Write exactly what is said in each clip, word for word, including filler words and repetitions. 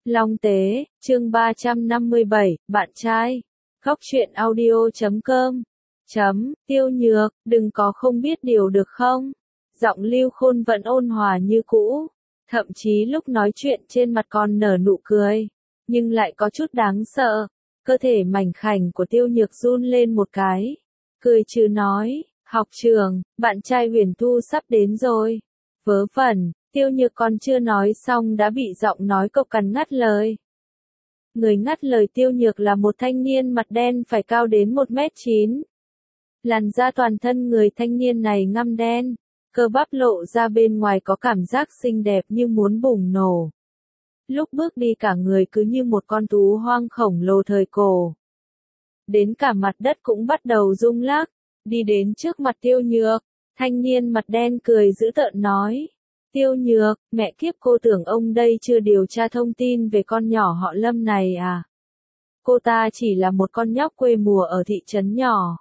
Long Tế, chương ba trăm năm mươi bảy, bạn trai. Góc truyện audio chấm com. Chấm, Tiêu Nhược, đừng có không biết điều được không? Giọng Lưu Khôn vẫn ôn hòa như cũ. Thậm chí lúc nói chuyện trên mặt còn nở nụ cười. Nhưng lại có chút đáng sợ. Cơ thể mảnh khảnh của Tiêu Nhược run lên một cái. Cười trừ nói, học trường, bạn trai Huyền Thu sắp đến rồi. Vớ vẩn. Tiêu Nhược còn chưa nói xong đã bị giọng nói cộc cằn ngắt lời. Người ngắt lời Tiêu Nhược là một thanh niên mặt đen phải cao đến một mét chín. Làn da toàn thân người thanh niên này ngăm đen, cơ bắp lộ ra bên ngoài có cảm giác xinh đẹp như muốn bùng nổ. Lúc bước đi cả người cứ như một con thú hoang khổng lồ thời cổ. Đến cả mặt đất cũng bắt đầu rung lắc, đi đến trước mặt Tiêu Nhược, thanh niên mặt đen cười dữ tợn nói. Tiêu Nhược, mẹ kiếp cô tưởng ông đây chưa điều tra thông tin về con nhỏ họ Lâm này à? Cô ta chỉ là một con nhóc quê mùa ở thị trấn nhỏ.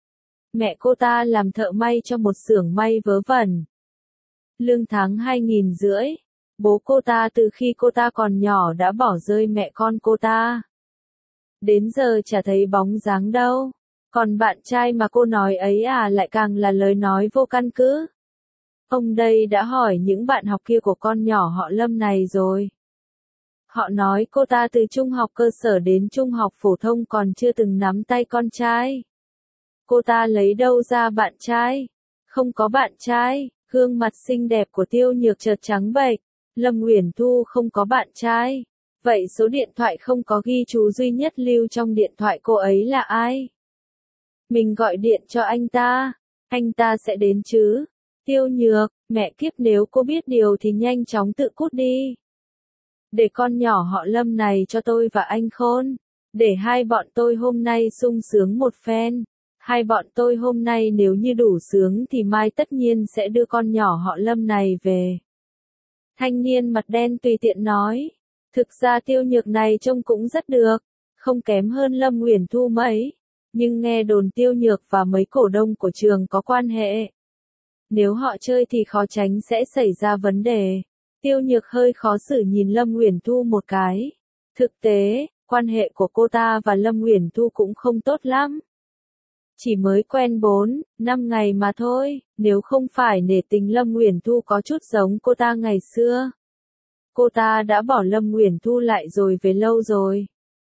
Mẹ cô ta làm thợ may cho một xưởng may vớ vẩn. Lương tháng hai nghìn rưỡi. Bố cô ta từ khi cô ta còn nhỏ đã bỏ rơi mẹ con cô ta. Đến giờ chả thấy bóng dáng đâu. Còn bạn trai mà cô nói ấy à lại càng là lời nói vô căn cứ. Ông đây đã hỏi những bạn học kia của con nhỏ họ Lâm này rồi. Họ nói cô ta từ trung học cơ sở đến trung học phổ thông còn chưa từng nắm tay con trai. Cô ta lấy đâu ra bạn trai? Không có bạn trai. Gương mặt xinh đẹp của Tiêu Nhược chợt trắng bệch. Lâm Uyển Thu không có bạn trai. Vậy số điện thoại không có ghi chú duy nhất lưu trong điện thoại cô ấy là ai? Mình gọi điện cho anh ta. Anh ta sẽ đến chứ? Tiêu Nhược, mẹ kiếp nếu cô biết điều thì nhanh chóng tự cút đi. Để con nhỏ họ Lâm này cho tôi và anh Khôn. Để hai bọn tôi hôm nay sung sướng một phen. Hai bọn tôi hôm nay nếu như đủ sướng thì mai tất nhiên sẽ đưa con nhỏ họ Lâm này về. Thanh niên mặt đen tùy tiện nói. Thực ra Tiêu Nhược này trông cũng rất được. Không kém hơn Lâm Uyển Thu mấy. Nhưng nghe đồn Tiêu Nhược và mấy cổ đông của trường có quan hệ. Nếu họ chơi thì khó tránh sẽ xảy ra vấn đề. Tiêu Nhược hơi khó xử nhìn Lâm Uyển Thu một cái. Thực tế, quan hệ của cô ta và Lâm Uyển Thu cũng không tốt lắm. Chỉ mới quen bốn, năm ngày mà thôi, nếu không phải nể tình Lâm Uyển Thu có chút giống cô ta ngày xưa. Cô ta đã bỏ Lâm Uyển Thu lại rồi về lâu rồi.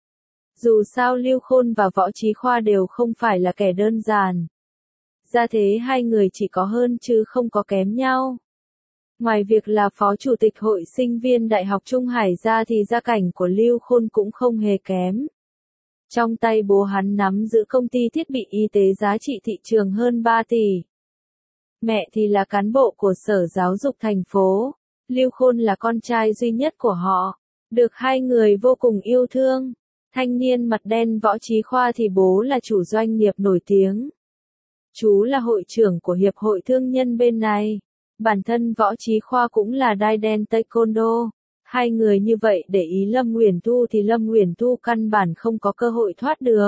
Dù sao Lưu Khôn và Võ Chí Khoa đều không phải là kẻ đơn giản. Ra thế hai người chỉ có hơn chứ không có kém nhau. Ngoài việc là phó chủ tịch hội sinh viên Đại học Trung Hải ra thì gia cảnh của Lưu Khôn cũng không hề kém. Trong tay bố hắn nắm giữ công ty thiết bị y tế giá trị thị trường hơn ba tỷ. Mẹ thì là cán bộ của Sở Giáo dục thành phố. Lưu Khôn là con trai duy nhất của họ. Được hai người vô cùng yêu thương. Thanh niên mặt đen Võ Chí Khoa thì bố là chủ doanh nghiệp nổi tiếng. Chú là hội trưởng của Hiệp hội Thương nhân bên này. Bản thân Võ Chí Khoa cũng là đai đen taekwondo. Hai người như vậy để ý Lâm Uyển Thu thì Lâm Uyển Thu căn bản không có cơ hội thoát được.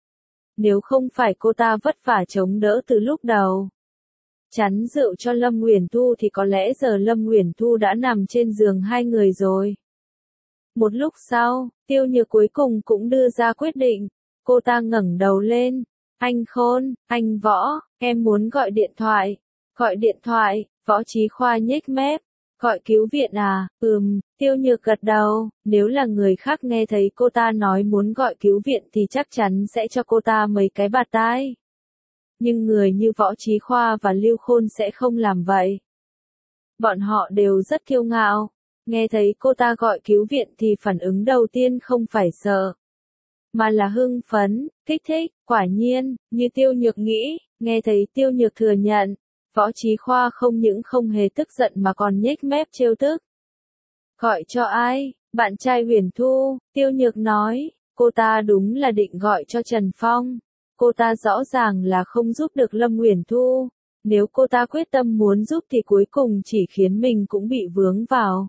Nếu không phải cô ta vất vả chống đỡ từ lúc đầu. Chắn rượu cho Lâm Uyển Thu thì có lẽ giờ Lâm Uyển Thu đã nằm trên giường hai người rồi. Một lúc sau, Tiêu Nhược cuối cùng cũng đưa ra quyết định. Cô ta ngẩng đầu lên. Anh Khôn, anh Võ, em muốn gọi điện thoại. Gọi điện thoại, Võ Chí Khoa nhếch mép. Gọi cứu viện à, ừm, Tiêu Nhược gật đầu, nếu là người khác nghe thấy cô ta nói muốn gọi cứu viện thì chắc chắn sẽ cho cô ta mấy cái bạt tai. Nhưng người như Võ Chí Khoa và Lưu Khôn sẽ không làm vậy. Bọn họ đều rất kiêu ngạo, nghe thấy cô ta gọi cứu viện thì phản ứng đầu tiên không phải sợ. Mà là hưng phấn, kích thích, quả nhiên, như Tiêu Nhược nghĩ, nghe thấy Tiêu Nhược thừa nhận. Võ Chí Khoa không những không hề tức giận mà còn nhếch mép trêu tức. Gọi cho ai? Bạn trai Huyền Thu, Tiêu Nhược nói, cô ta đúng là định gọi cho Trần Phong. Cô ta rõ ràng là không giúp được Lâm Uyển Thu. Nếu cô ta quyết tâm muốn giúp thì cuối cùng chỉ khiến mình cũng bị vướng vào.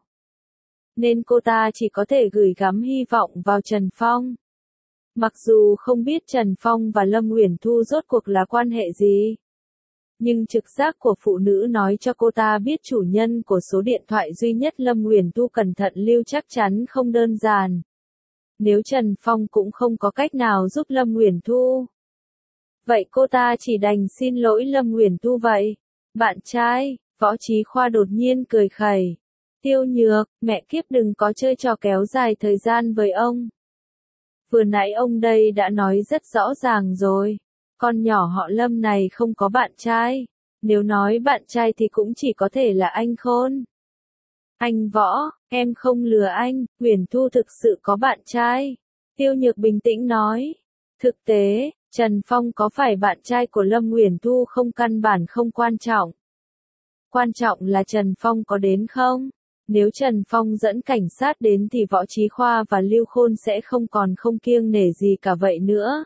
Nên cô ta chỉ có thể gửi gắm hy vọng vào Trần Phong. Mặc dù không biết Trần Phong và Lâm Uyển Thu rốt cuộc là quan hệ gì. Nhưng trực giác của phụ nữ nói cho cô ta biết chủ nhân của số điện thoại duy nhất Lâm Uyển Thu cẩn thận lưu chắc chắn không đơn giản. Nếu Trần Phong cũng không có cách nào giúp Lâm Uyển Thu, vậy cô ta chỉ đành xin lỗi Lâm Uyển Thu vậy. Bạn trai, Võ Chí Khoa đột nhiên cười khẩy. Tiêu Nhược, mẹ kiếp đừng có chơi trò kéo dài thời gian với ông. Vừa nãy ông đây đã nói rất rõ ràng rồi. Con nhỏ họ Lâm này không có bạn trai. Nếu nói bạn trai thì cũng chỉ có thể là anh Khôn. Anh Võ, em không lừa anh, Uyển Thu thực sự có bạn trai. Tiêu Nhược bình tĩnh nói. Thực tế, Trần Phong có phải bạn trai của Lâm Uyển Thu không căn bản không quan trọng. Quan trọng là Trần Phong có đến không? Nếu Trần Phong dẫn cảnh sát đến thì Võ Chí Khoa và Lưu Khôn sẽ không còn không kiêng nể gì cả vậy nữa.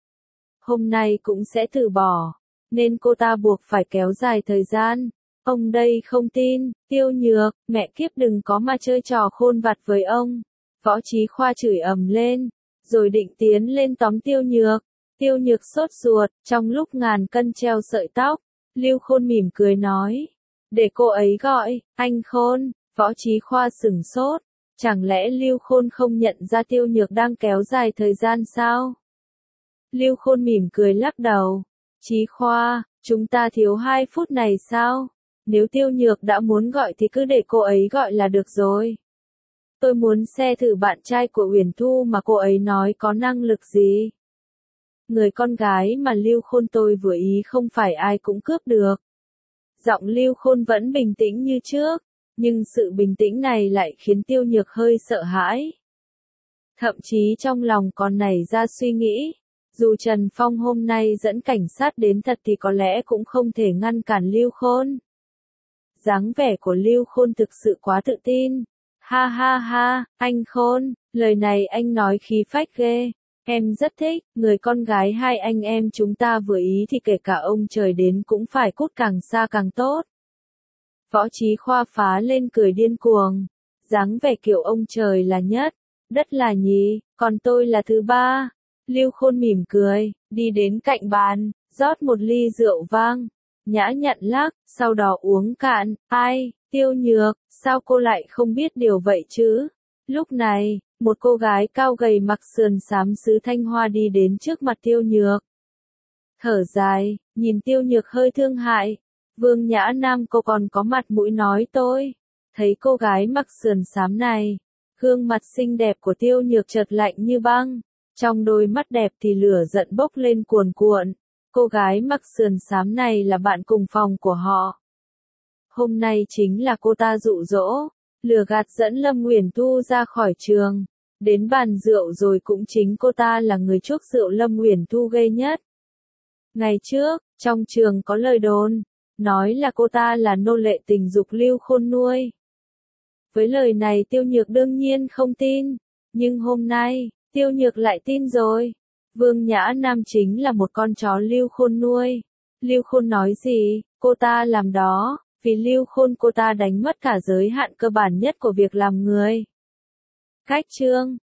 Hôm nay cũng sẽ từ bỏ, nên cô ta buộc phải kéo dài thời gian. Ông đây không tin, Tiêu Nhược, mẹ kiếp đừng có mà chơi trò khôn vặt với ông. Võ Chí Khoa chửi ầm lên, rồi định tiến lên tóm Tiêu Nhược. Tiêu Nhược sốt ruột, trong lúc ngàn cân treo sợi tóc, Lưu Khôn mỉm cười nói. Để cô ấy gọi, anh Khôn. Võ Chí Khoa sửng sốt, chẳng lẽ Lưu Khôn không nhận ra Tiêu Nhược đang kéo dài thời gian sao? Lưu Khôn mỉm cười lắc đầu. Chí Khoa, chúng ta thiếu hai phút này sao? Nếu Tiêu Nhược đã muốn gọi thì cứ để cô ấy gọi là được rồi. Tôi muốn xe thử bạn trai của Uyển Thu mà cô ấy nói có năng lực gì. Người con gái mà Lưu Khôn tôi vừa ý không phải ai cũng cướp được. Giọng Lưu Khôn vẫn bình tĩnh như trước, nhưng sự bình tĩnh này lại khiến Tiêu Nhược hơi sợ hãi. Thậm chí trong lòng còn nảy ra suy nghĩ, dù Trần Phong hôm nay dẫn cảnh sát đến thật thì có lẽ cũng không thể ngăn cản Lưu Khôn. Dáng vẻ của Lưu Khôn thực sự quá tự tin. Ha ha ha, anh Khôn, lời này anh nói khí phách ghê. Em rất thích, người con gái hai anh em chúng ta vừa ý thì kể cả ông trời đến cũng phải cút càng xa càng tốt. Võ Chí Khoa phá lên cười điên cuồng. Dáng vẻ kiểu ông trời là nhất, đất là nhì, còn tôi là thứ ba. Lưu Khôn mỉm cười, đi đến cạnh bàn, rót một ly rượu vang, nhã nhặn lắc, sau đó uống cạn. Ai, Tiêu Nhược, sao cô lại không biết điều vậy chứ? Lúc này, một cô gái cao gầy mặc sườn xám xứ Thanh Hoa đi đến trước mặt Tiêu Nhược. Thở dài, nhìn Tiêu Nhược hơi thương hại. Vương Nhã Nam cô còn có mặt mũi nói tôi. Thấy cô gái mặc sườn xám này, gương mặt xinh đẹp của Tiêu Nhược chợt lạnh như băng. Trong đôi mắt đẹp thì lửa giận bốc lên cuồn cuộn. Cô gái mặc sườn xám này là bạn cùng phòng của họ. Hôm nay chính là cô ta dụ dỗ, lừa gạt dẫn Lâm Uyển Thu ra khỏi trường. Đến bàn rượu rồi cũng chính cô ta là người chuốc rượu Lâm Uyển Thu ghê nhất. Ngày trước, trong trường có lời đồn, nói là cô ta là nô lệ tình dục Lưu Khôn nuôi. Với lời này Tiêu Nhược đương nhiên không tin, nhưng hôm nay, Tiêu Nhược lại tin rồi. Vương Nhã Nam chính là một con chó Lưu Khôn nuôi. Lưu Khôn nói gì, cô ta làm đó, vì Lưu Khôn cô ta đánh mất cả giới hạn cơ bản nhất của việc làm người. Cách chương